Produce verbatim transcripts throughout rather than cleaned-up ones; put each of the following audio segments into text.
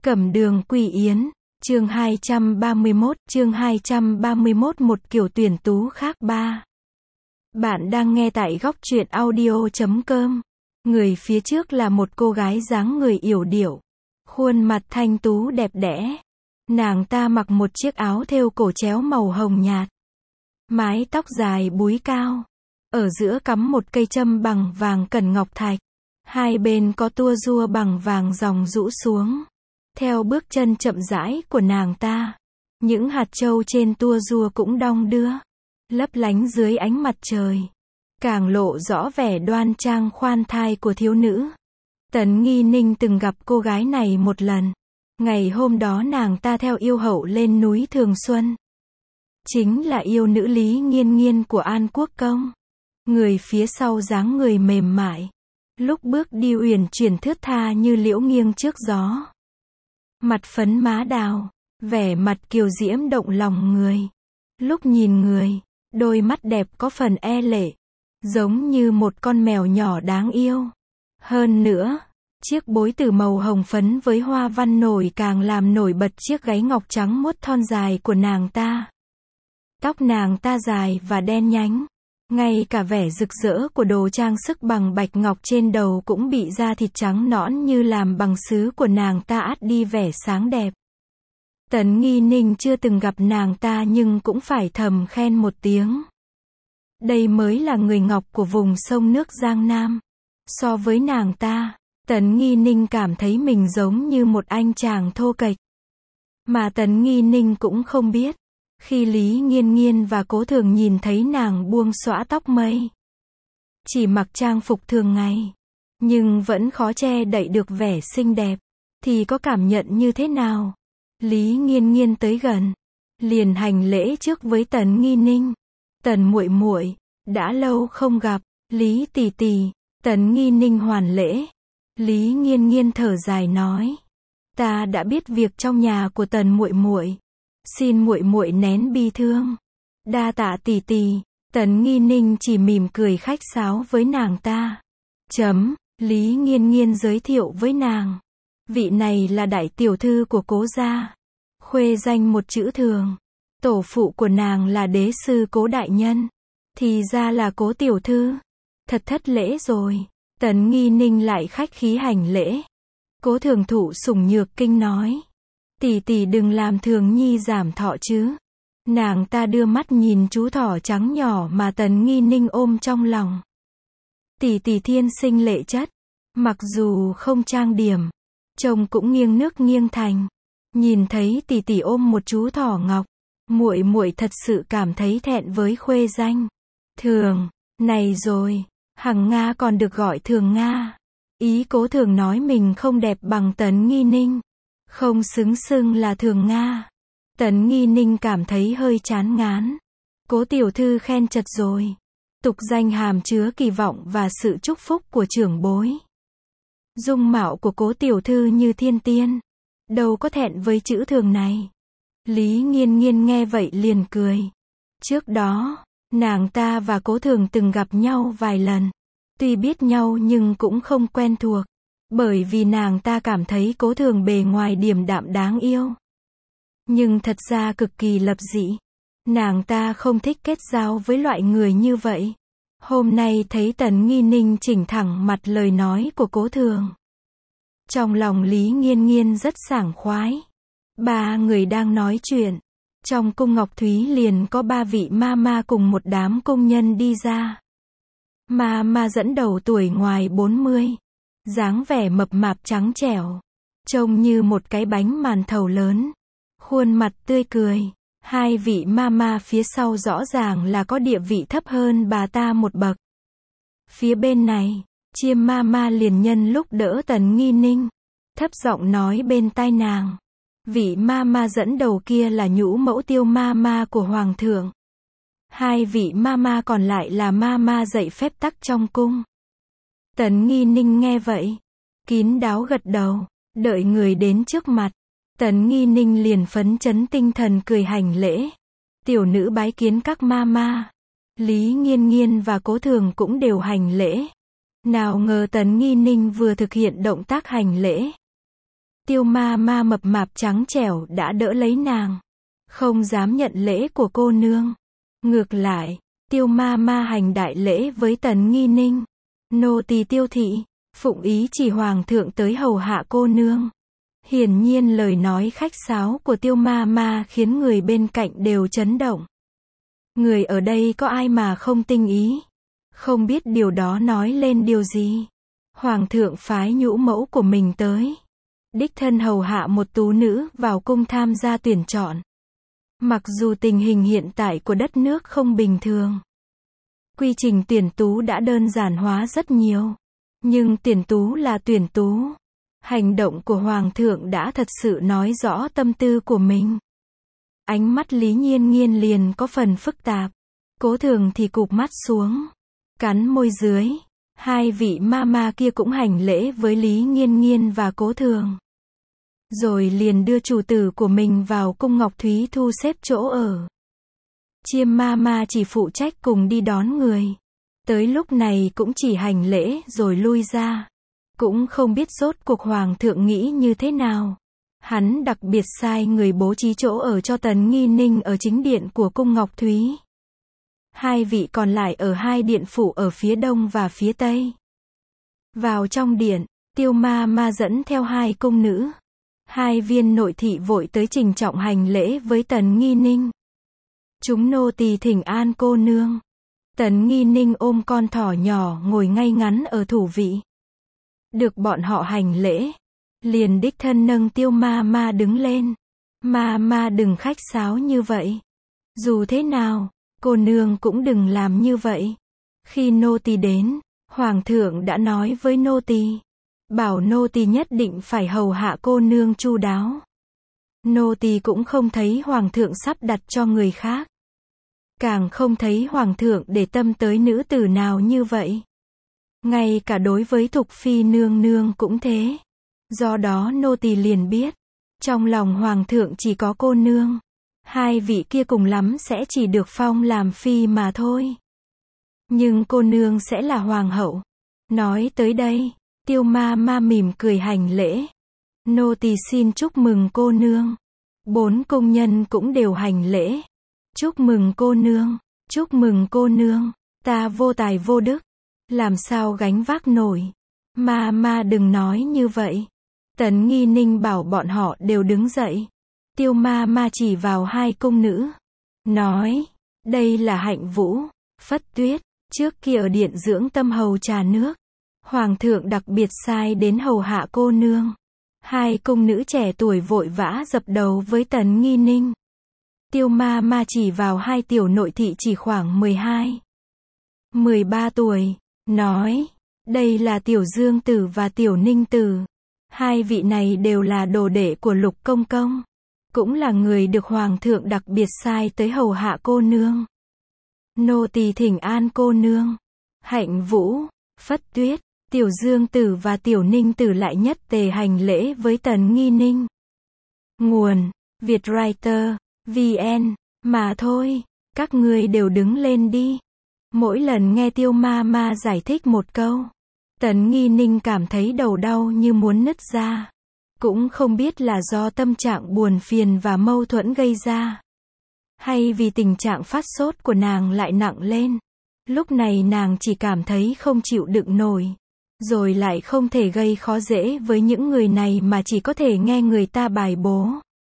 Cẩm đường Quỳ Yến, chương hai trăm ba mươi mốt, chương hai trăm ba mươi mốt một kiểu tuyển tú khác ba. Bạn đang nghe tại góc truyện audio chấm com. Người phía trước là một cô gái dáng người yểu điệu, khuôn mặt thanh tú đẹp đẽ. Nàng ta mặc một chiếc áo thêu cổ chéo màu hồng nhạt, mái tóc dài búi cao, ở giữa cắm một cây châm bằng vàng cẩn ngọc thạch, hai bên có tua rua bằng vàng ròng rũ xuống. Theo bước chân chậm rãi của nàng ta, những hạt châu trên tua rua cũng đong đưa, lấp lánh dưới ánh mặt trời, càng lộ rõ vẻ đoan trang khoan thai của thiếu nữ. Tấn Nghi Ninh từng gặp cô gái này một lần. Ngày hôm đó nàng ta theo yêu hậu lên núi Thường Xuân, chính là yêu nữ Lý Nghiên Nghiên của An Quốc Công. Người phía sau dáng người mềm mại, lúc bước đi uyển chuyển thướt tha như liễu nghiêng trước gió. Mặt phấn má đào, vẻ mặt kiều diễm động lòng người. Lúc nhìn người, đôi mắt đẹp có phần e lệ, giống như một con mèo nhỏ đáng yêu. Hơn nữa, chiếc bối từ màu hồng phấn với hoa văn nổi càng làm nổi bật chiếc gáy ngọc trắng muốt thon dài của nàng ta. Tóc nàng ta dài và đen nhánh, ngay cả vẻ rực rỡ của đồ trang sức bằng bạch ngọc trên đầu cũng bị da thịt trắng nõn như làm bằng sứ của nàng ta át đi vẻ sáng đẹp. Tấn Nghi Ninh chưa từng gặp nàng ta nhưng cũng phải thầm khen một tiếng. Đây mới là người ngọc của vùng sông nước Giang Nam. So với nàng ta, Tấn Nghi Ninh cảm thấy mình giống như một anh chàng thô kệch. Mà Tấn Nghi Ninh cũng không biết, khi Lý Nghiên Nghiên và Cố Thường nhìn thấy nàng buông xõa tóc mây, chỉ mặc trang phục thường ngày, nhưng vẫn khó che đậy được vẻ xinh đẹp, thì có cảm nhận như thế nào? Lý Nghiên Nghiên tới gần, liền hành lễ trước với Tấn Nghi Ninh. Tần muội muội, đã lâu không gặp. Lý tỷ tỷ. Tấn Nghi Ninh hoàn lễ. Lý Nghiên Nghiên thở dài nói, ta đã biết việc trong nhà của Tần muội muội, xin muội muội nén bi thương. Đa tạ tỷ tỷ. Tấn Nghi Ninh chỉ mỉm cười khách sáo với nàng ta. Chấm, Lý Nghiên Nghiên giới thiệu với nàng, vị này là đại tiểu thư của Cố gia, khuê danh một chữ Thường. Tổ phụ của nàng là đế sư Cố đại nhân, thì ra là Cố tiểu thư. Thật thất lễ rồi. Tấn Nghi Ninh lại khách khí hành lễ. Cố Thường thụ sủng nhược kinh nói, tỷ tỷ đừng làm Thường nhi giảm thọ chứ. Nàng ta đưa mắt nhìn chú thỏ trắng nhỏ mà Tấn Nghi Ninh ôm trong lòng. Tỷ tỷ thiên sinh lệ chất, mặc dù không trang điểm, trông cũng nghiêng nước nghiêng thành. Nhìn thấy tỷ tỷ ôm một chú thỏ ngọc, muội muội thật sự cảm thấy thẹn với khuê danh Thường này rồi. Hằng Nga còn được gọi Thường Nga. Ý Cố Thường nói mình không đẹp bằng Tấn Nghi Ninh, không xứng xưng là Thường Nga. Tấn Nghi Ninh cảm thấy hơi chán ngán. Cố tiểu thư khen chật rồi. Tục danh hàm chứa kỳ vọng và sự chúc phúc của trưởng bối. Dung mạo của Cố tiểu thư như thiên tiên, đâu có thẹn với chữ Thường này. Lý Nghiên Nghiên nghe vậy liền cười. Trước đó, nàng ta và Cố Thường từng gặp nhau vài lần. Tuy biết nhau nhưng cũng không quen thuộc, bởi vì nàng ta cảm thấy Cố Thường bề ngoài điềm đạm đáng yêu, nhưng thật ra cực kỳ lập dị. Nàng ta không thích kết giao với loại người như vậy. Hôm nay thấy Tấn Nghi Ninh chỉnh thẳng mặt lời nói của Cố Thường, trong lòng Lý Nghiên Nghiên rất sảng khoái. Ba người đang nói chuyện, trong cung Ngọc Thúy liền có ba vị ma ma cùng một đám công nhân đi ra. Ma ma dẫn đầu tuổi ngoài bốn mươi, dáng vẻ mập mạp trắng trẻo, trông như một cái bánh màn thầu lớn, khuôn mặt tươi cười. Hai vị ma ma phía sau rõ ràng là có địa vị thấp hơn bà ta một bậc. Phía bên này, Chiêm ma ma liền nhân lúc đỡ Tấn Nghi Ninh, thấp giọng nói bên tai nàng. Vị ma ma dẫn đầu kia là Nhũ Mẫu Tiêu ma ma của Hoàng thượng. Hai vị ma ma còn lại là ma ma dạy phép tắc trong cung. Tấn Nghi Ninh nghe vậy, kín đáo gật đầu, đợi người đến trước mặt. Tấn Nghi Ninh liền phấn chấn tinh thần cười hành lễ. Tiểu nữ bái kiến các ma ma. Lý Nghiên Nghiên và Cố Thường cũng đều hành lễ. Nào ngờ Tấn Nghi Ninh vừa thực hiện động tác hành lễ, Tiêu ma ma mập mạp trắng trẻo đã đỡ lấy nàng. Không dám nhận lễ của cô nương. Ngược lại, tiêu ma ma hành đại lễ với Tần Nghi Ninh. Nô tỳ Tiêu thị, phụng ý chỉ hoàng thượng tới hầu hạ cô nương. Hiển nhiên lời nói khách sáo của tiêu ma ma khiến người bên cạnh đều chấn động. Người ở đây có ai mà không tinh ý. Không biết điều đó nói lên điều gì. Hoàng thượng phái nhũ mẫu của mình tới. Đích thân hầu hạ một tú nữ vào cung tham gia tuyển chọn. Mặc dù tình hình hiện tại của đất nước không bình thường. Quy trình tuyển tú đã đơn giản hóa rất nhiều. Nhưng tuyển tú là tuyển tú. Hành động của Hoàng thượng đã thật sự nói rõ tâm tư của mình. Ánh mắt Lý Nhiên Nhiên liền có phần phức tạp. Cố Thường thì cụp mắt xuống. Cắn môi dưới. Hai vị ma ma kia cũng hành lễ với Lý Nhiên Nhiên và Cố Thường. Rồi liền đưa chủ tử của mình vào cung Ngọc Thúy thu xếp chỗ ở. Chiêm ma ma chỉ phụ trách cùng đi đón người. Tới lúc này cũng chỉ hành lễ rồi lui ra. Cũng không biết rốt cuộc Hoàng thượng nghĩ như thế nào. Hắn đặc biệt sai người bố trí chỗ ở cho Tần Nghi Ninh ở chính điện của cung Ngọc Thúy. Hai vị còn lại ở hai điện phủ ở phía đông và phía tây. Vào trong điện, tiêu ma ma dẫn theo hai cung nữ. Hai viên nội thị vội tới trình trọng hành lễ với Tần Nghi Ninh. Chúng nô tỳ thỉnh an cô nương. Tần Nghi Ninh ôm con thỏ nhỏ ngồi ngay ngắn ở thủ vị. Được bọn họ hành lễ. Liền đích thân nâng tiêu ma ma đứng lên. Ma ma đừng khách sáo như vậy. Dù thế nào, cô nương cũng đừng làm như vậy. Khi nô tỳ đến, Hoàng thượng đã nói với nô tỳ. Bảo nô tỳ nhất định phải hầu hạ cô nương chu đáo. Nô tỳ cũng không thấy Hoàng thượng sắp đặt cho người khác. Càng không thấy Hoàng thượng để tâm tới nữ tử nào như vậy. Ngay cả đối với Thục Phi nương nương cũng thế. Do đó nô tỳ liền biết. Trong lòng Hoàng thượng chỉ có cô nương. Hai vị kia cùng lắm sẽ chỉ được phong làm phi mà thôi. Nhưng cô nương sẽ là hoàng hậu. Nói tới đây, tiêu ma ma mỉm cười hành lễ. Nô tỳ xin chúc mừng cô nương. Bốn công nhân cũng đều hành lễ. Chúc mừng cô nương, chúc mừng cô nương. Ta vô tài vô đức. Làm sao gánh vác nổi. Ma ma đừng nói như vậy. Tần Nghi Ninh bảo bọn họ đều đứng dậy. Tiêu ma ma chỉ vào hai cung nữ. Nói, đây là Hạnh Vũ, Phất Tuyết. Trước kia ở điện dưỡng tâm hầu trà nước. Hoàng thượng đặc biệt sai đến hầu hạ cô nương. Hai cung nữ trẻ tuổi vội vã dập đầu với Tần Nghi Ninh. Tiêu ma ma chỉ vào hai tiểu nội thị chỉ khoảng mười hai, mười ba tuổi. Nói, đây là tiểu Dương Tử và tiểu Ninh Tử. Hai vị này đều là đồ đệ của Lục Công Công. Cũng là người được Hoàng thượng đặc biệt sai tới hầu hạ cô nương. Nô tỳ thỉnh an cô nương. Hạnh Vũ, Phất Tuyết, tiểu Dương Tử và tiểu Ninh Tử lại nhất tề hành lễ với Tần Nghi Ninh. Nguồn, Vietwriter, vê en, mà thôi, các người đều đứng lên đi. Mỗi lần nghe tiêu ma ma giải thích một câu, Tần Nghi Ninh cảm thấy đầu đau như muốn nứt ra. Cũng không biết là do tâm trạng buồn phiền và mâu thuẫn gây ra. Hay vì tình trạng phát sốt của nàng lại nặng lên. Lúc này nàng chỉ cảm thấy không chịu đựng nổi. Rồi lại không thể gây khó dễ với những người này mà chỉ có thể nghe người ta bài bố.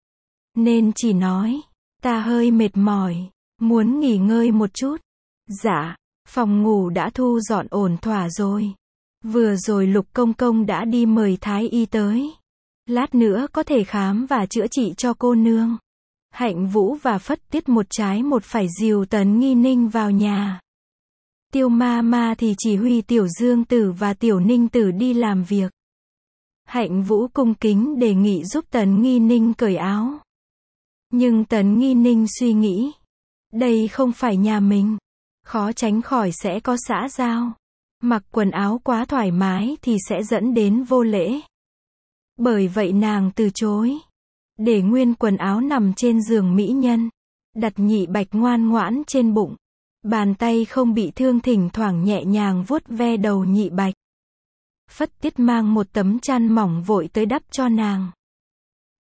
Nên chỉ nói, ta hơi mệt mỏi, muốn nghỉ ngơi một chút. Dạ, phòng ngủ đã thu dọn ổn thỏa rồi. Vừa rồi Lục Công Công đã đi mời thái y tới. Lát nữa có thể khám và chữa trị cho cô nương. Hạnh Vũ và Phất Tuyết một trái một phải dìu Tần Nghi Ninh vào nhà. Tiêu ma ma thì chỉ huy tiểu Dương Tử và tiểu Ninh Tử đi làm việc. Hạnh Vũ cung kính đề nghị giúp Tần Nghi Ninh cởi áo. Nhưng Tần Nghi Ninh suy nghĩ. Đây không phải nhà mình. Khó tránh khỏi sẽ có xã giao. Mặc quần áo quá thoải mái thì sẽ dẫn đến vô lễ. Bởi vậy nàng từ chối. Để nguyên quần áo nằm trên giường mỹ nhân. Đặt Nhị Bạch ngoan ngoãn trên bụng. Bàn tay không bị thương thỉnh thoảng nhẹ nhàng vuốt ve đầu Nhị Bạch. Phất Tuyết mang một tấm chăn mỏng vội tới đắp cho nàng.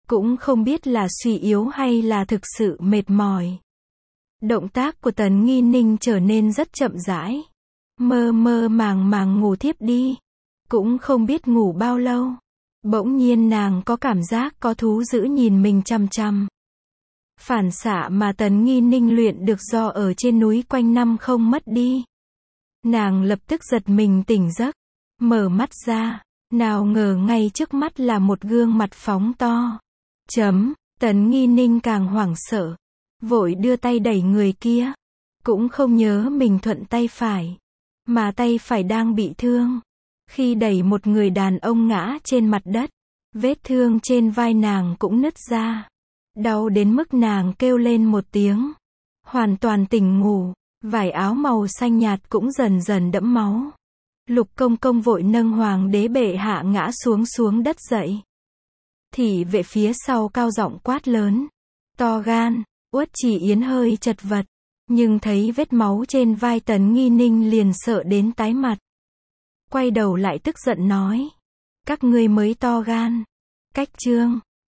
cũng không biết là suy yếu hay là thực sự mệt mỏi. Động tác của Tần Nghi Ninh trở nên rất chậm rãi. Mơ mơ màng màng ngủ thiếp đi. Cũng không biết ngủ bao lâu. Bỗng nhiên nàng có cảm giác có thú dữ nhìn mình chằm chằm. Phản xạ mà Tần Nghi Ninh luyện được do ở trên núi quanh năm không mất đi. Nàng lập tức giật mình tỉnh giấc. Mở mắt ra. Nào ngờ ngay trước mắt là một gương mặt phóng to. Chấm. Tần Nghi Ninh càng hoảng sợ. Vội đưa tay đẩy người kia. Cũng không nhớ mình thuận tay phải. Mà tay phải đang bị thương. Khi đẩy một người đàn ông ngã trên mặt đất. Vết thương trên vai nàng cũng nứt ra. Đau đến mức nàng kêu lên một tiếng. Hoàn toàn tỉnh ngủ. Vải áo màu xanh nhạt cũng dần dần đẫm máu. Lục Công Công vội nâng hoàng đế bệ hạ ngã xuống xuống đất dậy. Thị vệ phía sau cao giọng quát lớn. To gan. Uất Chỉ Yến hơi chật vật. Nhưng thấy vết máu trên vai Tần Nghi Ninh liền sợ đến tái mặt. Quay đầu lại tức giận nói. Các ngươi mới to gan. Cách trương.